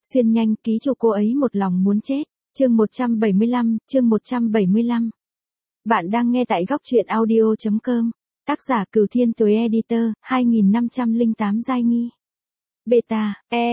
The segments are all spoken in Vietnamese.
Xuyên nhanh, ký chủ cô ấy một lòng muốn chết. Chương 175, chương 175. Bạn đang nghe tại góc truyện audio.com. Tác giả Cửu Thiên Tuế Editor, 2508 Giai Nghi. Beta,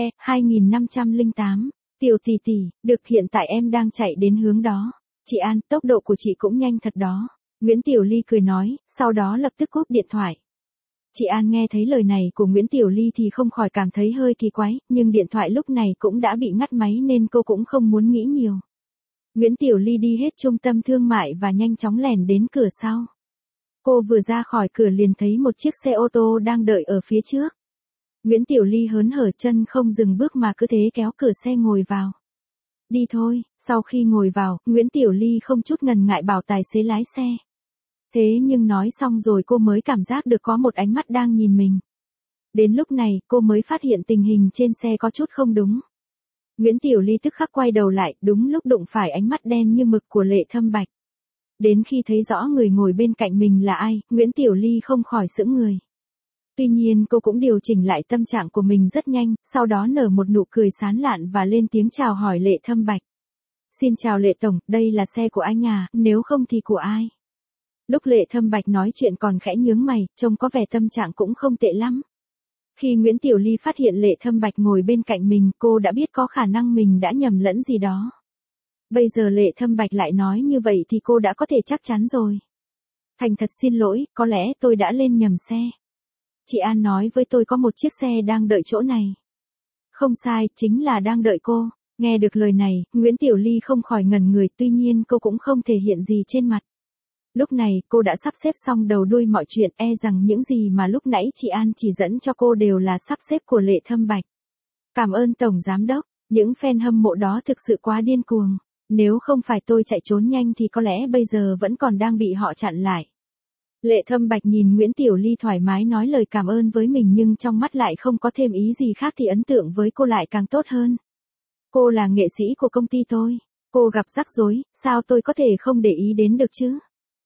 2508. Tiểu tỷ tỷ, được hiện tại em đang chạy đến hướng đó. Chị An, tốc độ của chị cũng nhanh thật đó. Nguyễn Tiểu Ly cười nói, sau đó lập tức cúp điện thoại. Chị An nghe thấy lời này của Nguyễn Tiểu Ly thì không khỏi cảm thấy hơi kỳ quái, nhưng điện thoại lúc này cũng đã bị ngắt máy nên cô cũng không muốn nghĩ nhiều. Nguyễn Tiểu Ly đi hết trung tâm thương mại và nhanh chóng lèn đến cửa sau. Cô vừa ra khỏi cửa liền thấy một chiếc xe ô tô đang đợi ở phía trước. Nguyễn Tiểu Ly hớn hở chân không dừng bước mà cứ thế kéo cửa xe ngồi vào. Đi thôi, sau khi ngồi vào, Nguyễn Tiểu Ly không chút ngần ngại bảo tài xế lái xe. Thế nhưng nói xong rồi cô mới cảm giác được có một ánh mắt đang nhìn mình. Đến lúc này cô mới phát hiện tình hình trên xe có chút không đúng. Nguyễn Tiểu Ly tức khắc quay đầu lại, đúng lúc đụng phải ánh mắt đen như mực của Lệ Thâm Bạch. Đến khi thấy rõ người ngồi bên cạnh mình là ai, Nguyễn Tiểu Ly không khỏi sững người. Tuy nhiên cô cũng điều chỉnh lại tâm trạng của mình rất nhanh, sau đó nở một nụ cười sán lạn và lên tiếng chào hỏi Lệ Thâm Bạch. Xin chào Lệ Tổng, đây là xe của anh à, nếu không thì của ai? Lúc Lệ Thâm Bạch nói chuyện còn khẽ nhướng mày, trông có vẻ tâm trạng cũng không tệ lắm. Khi Nguyễn Tiểu Ly phát hiện Lệ Thâm Bạch ngồi bên cạnh mình, cô đã biết có khả năng mình đã nhầm lẫn gì đó. Bây giờ Lệ Thâm Bạch lại nói như vậy thì cô đã có thể chắc chắn rồi. Thành thật xin lỗi, có lẽ tôi đã lên nhầm xe. Chị An nói với tôi có một chiếc xe đang đợi chỗ này. Không sai, chính là đang đợi cô. Nghe được lời này, Nguyễn Tiểu Ly không khỏi ngẩn người, tuy nhiên cô cũng không thể hiện gì trên mặt. Lúc này cô đã sắp xếp xong đầu đuôi mọi chuyện, rằng những gì mà lúc nãy chị An chỉ dẫn cho cô đều là sắp xếp của Lệ Thâm Bạch. Cảm ơn Tổng Giám Đốc, những fan hâm mộ đó thực sự quá điên cuồng. Nếu không phải tôi chạy trốn nhanh thì có lẽ bây giờ vẫn còn đang bị họ chặn lại. Lệ Thâm Bạch nhìn Nguyễn Tiểu Ly thoải mái nói lời cảm ơn với mình nhưng trong mắt lại không có thêm ý gì khác thì ấn tượng với cô lại càng tốt hơn. Cô là nghệ sĩ của công ty tôi. Cô gặp rắc rối, sao tôi có thể không để ý đến được chứ?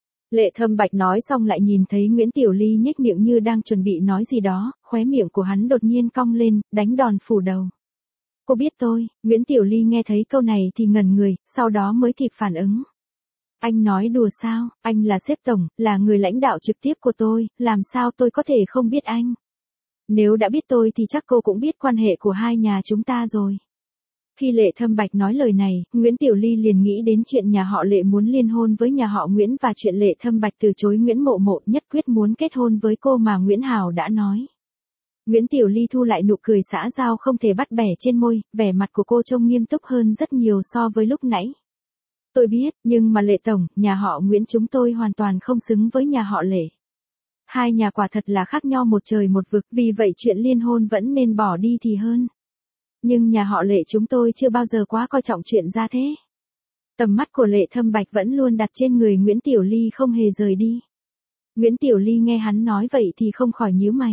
Lệ Thâm Bạch nói xong lại nhìn thấy Nguyễn Tiểu Ly nhếch miệng như đang chuẩn bị nói gì đó, khóe miệng của hắn đột nhiên cong lên, đánh đòn phủ đầu. Cô biết tôi, Nguyễn Tiểu Ly nghe thấy câu này thì ngẩn người, sau đó mới kịp phản ứng. Anh nói đùa sao, anh là sếp tổng, là người lãnh đạo trực tiếp của tôi, làm sao tôi có thể không biết anh? Nếu đã biết tôi thì chắc cô cũng biết quan hệ của hai nhà chúng ta rồi. Khi Lệ Thâm Bạch nói lời này, Nguyễn Tiểu Ly liền nghĩ đến chuyện nhà họ Lệ muốn liên hôn với nhà họ Nguyễn và chuyện Lệ Thâm Bạch từ chối Nguyễn Mộ Mộ nhất quyết muốn kết hôn với cô mà Nguyễn Hào đã nói. Nguyễn Tiểu Ly thu lại nụ cười xã giao không thể bắt bẻ trên môi, vẻ mặt của cô trông nghiêm túc hơn rất nhiều so với lúc nãy. Tôi biết, nhưng mà Lệ Tổng, nhà họ Nguyễn chúng tôi hoàn toàn không xứng với nhà họ Lệ. Hai nhà quả thật là khác nhau một trời một vực, vì vậy chuyện liên hôn vẫn nên bỏ đi thì hơn. Nhưng nhà họ Lệ chúng tôi chưa bao giờ quá coi trọng chuyện ra thế. Tầm mắt của Lệ Thâm Bạch vẫn luôn đặt trên người Nguyễn Tiểu Ly không hề rời đi. Nguyễn Tiểu Ly nghe hắn nói vậy thì không khỏi nhíu mày.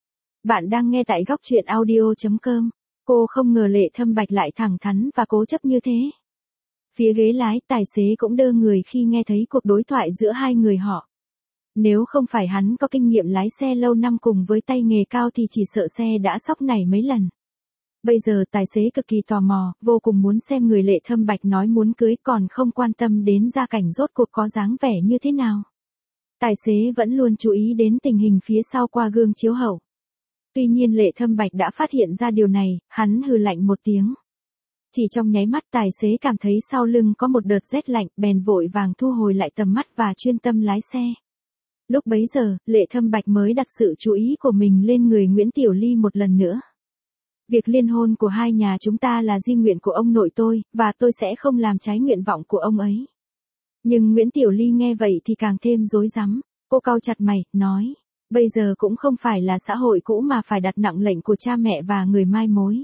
Bạn đang nghe tại góc truyện audio.com. Cô không ngờ Lệ Thâm Bạch lại thẳng thắn và cố chấp như thế. Phía ghế lái tài xế cũng đơ người khi nghe thấy cuộc đối thoại giữa hai người họ. Nếu không phải hắn có kinh nghiệm lái xe lâu năm cùng với tay nghề cao thì chỉ sợ xe đã sóc nảy mấy lần. Bây giờ tài xế cực kỳ tò mò, vô cùng muốn xem người Lệ Thâm Bạch nói muốn cưới còn không quan tâm đến gia cảnh rốt cuộc có dáng vẻ như thế nào. Tài xế vẫn luôn chú ý đến tình hình phía sau qua gương chiếu hậu. Tuy nhiên Lệ Thâm Bạch đã phát hiện ra điều này, hắn hừ lạnh một tiếng. Chỉ trong nháy mắt tài xế cảm thấy sau lưng có một đợt rét lạnh, bèn vội vàng thu hồi lại tầm mắt và chuyên tâm lái xe. Lúc bấy giờ, Lệ Thâm Bạch mới đặt sự chú ý của mình lên người Nguyễn Tiểu Ly một lần nữa. Việc liên hôn của hai nhà chúng ta là di nguyện của ông nội tôi, và tôi sẽ không làm trái nguyện vọng của ông ấy. Nhưng Nguyễn Tiểu Ly nghe vậy thì càng thêm rối rắm, cô cau chặt mày, nói, bây giờ cũng không phải là xã hội cũ mà phải đặt nặng lệnh của cha mẹ và người mai mối.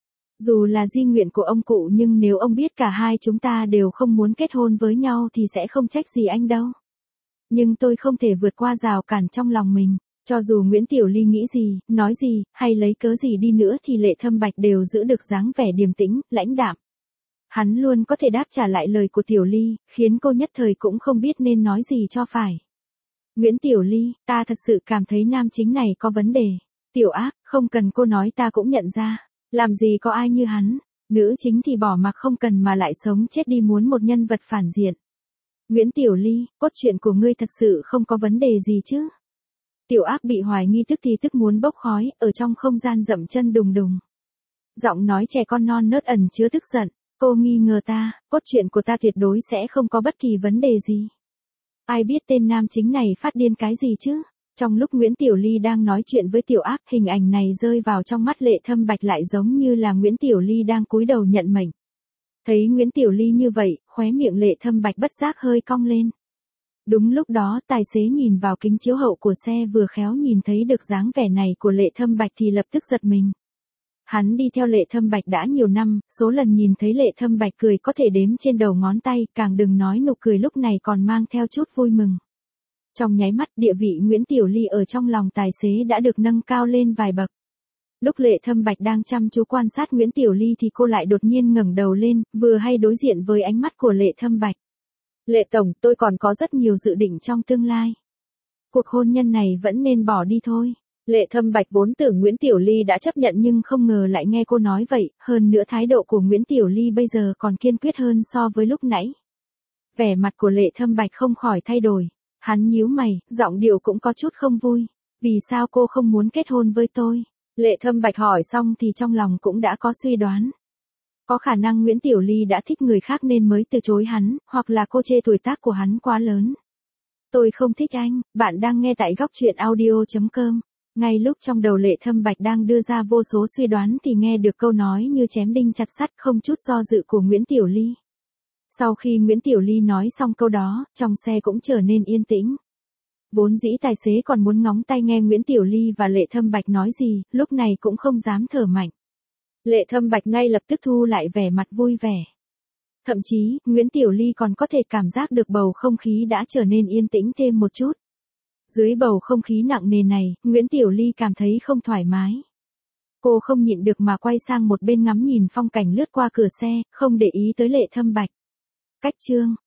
Dù là di nguyện của ông cụ nhưng nếu ông biết cả hai chúng ta đều không muốn kết hôn với nhau thì sẽ không trách gì anh đâu. Nhưng tôi không thể vượt qua rào cản trong lòng mình. Cho dù Nguyễn Tiểu Ly nghĩ gì, nói gì, hay lấy cớ gì đi nữa thì Lệ Thâm Bạch đều giữ được dáng vẻ điềm tĩnh, lãnh đạm. Hắn luôn có thể đáp trả lại lời của Tiểu Ly, khiến cô nhất thời cũng không biết nên nói gì cho phải. Nguyễn Tiểu Ly, ta thật sự cảm thấy nam chính này có vấn đề. Tiểu Ác, không cần cô nói ta cũng nhận ra. Làm gì có ai như hắn. Nữ chính thì bỏ mặc không cần mà lại sống chết đi muốn một nhân vật phản diện. Nguyễn Tiểu Ly, cốt truyện của ngươi thật sự không có vấn đề gì chứ? Tiểu Ác bị hoài nghi tức thì tức muốn bốc khói, ở trong không gian dậm chân đùng đùng. Giọng nói trẻ con non nớt ẩn chứa tức giận, cô nghi ngờ ta, cốt truyện của ta tuyệt đối sẽ không có bất kỳ vấn đề gì. Ai biết tên nam chính này phát điên cái gì chứ? Trong lúc Nguyễn Tiểu Ly đang nói chuyện với Tiểu Ác, hình ảnh này rơi vào trong mắt Lệ Thâm Bạch lại giống như là Nguyễn Tiểu Ly đang cúi đầu nhận mệnh. Thấy Nguyễn Tiểu Ly như vậy, khóe miệng Lệ Thâm Bạch bất giác hơi cong lên. Đúng lúc đó, tài xế nhìn vào kính chiếu hậu của xe vừa khéo nhìn thấy được dáng vẻ này của Lệ Thâm Bạch thì lập tức giật mình. Hắn đi theo Lệ Thâm Bạch đã nhiều năm, số lần nhìn thấy Lệ Thâm Bạch cười có thể đếm trên đầu ngón tay, càng đừng nói nụ cười lúc này còn mang theo chút vui mừng. Trong nháy mắt, địa vị Nguyễn Tiểu Ly ở trong lòng tài xế đã được nâng cao lên vài bậc. Lúc Lệ Thâm Bạch đang chăm chú quan sát Nguyễn Tiểu Ly thì cô lại đột nhiên ngẩng đầu lên, vừa hay đối diện với ánh mắt của Lệ Thâm Bạch. Lệ Tổng, tôi còn có rất nhiều dự định trong tương lai. Cuộc hôn nhân này vẫn nên bỏ đi thôi. Lệ Thâm Bạch vốn tưởng Nguyễn Tiểu Ly đã chấp nhận nhưng không ngờ lại nghe cô nói vậy, hơn nữa thái độ của Nguyễn Tiểu Ly bây giờ còn kiên quyết hơn so với lúc nãy. Vẻ mặt của Lệ Thâm Bạch không khỏi thay đổi. Hắn nhíu mày, giọng điệu cũng có chút không vui. Vì sao cô không muốn kết hôn với tôi? Lệ Thâm Bạch hỏi xong thì trong lòng cũng đã có suy đoán. Có khả năng Nguyễn Tiểu Ly đã thích người khác nên mới từ chối hắn, hoặc là cô chê tuổi tác của hắn quá lớn. Tôi không thích anh, bạn đang nghe tại góc truyện audio.com. Ngay lúc trong đầu Lệ Thâm Bạch đang đưa ra vô số suy đoán thì nghe được câu nói như chém đinh chặt sắt không chút do dự của Nguyễn Tiểu Ly. Sau khi Nguyễn Tiểu Ly nói xong câu đó, trong xe cũng trở nên yên tĩnh. Vốn dĩ tài xế còn muốn ngóng tai nghe Nguyễn Tiểu Ly và Lệ Thâm Bạch nói gì, lúc này cũng không dám thở mạnh. Lệ Thâm Bạch ngay lập tức thu lại vẻ mặt vui vẻ. Thậm chí, Nguyễn Tiểu Ly còn có thể cảm giác được bầu không khí đã trở nên yên tĩnh thêm một chút. Dưới bầu không khí nặng nề này, Nguyễn Tiểu Ly cảm thấy không thoải mái. Cô không nhịn được mà quay sang một bên ngắm nhìn phong cảnh lướt qua cửa xe, không để ý tới Lệ Thâm Bạch. Cách chương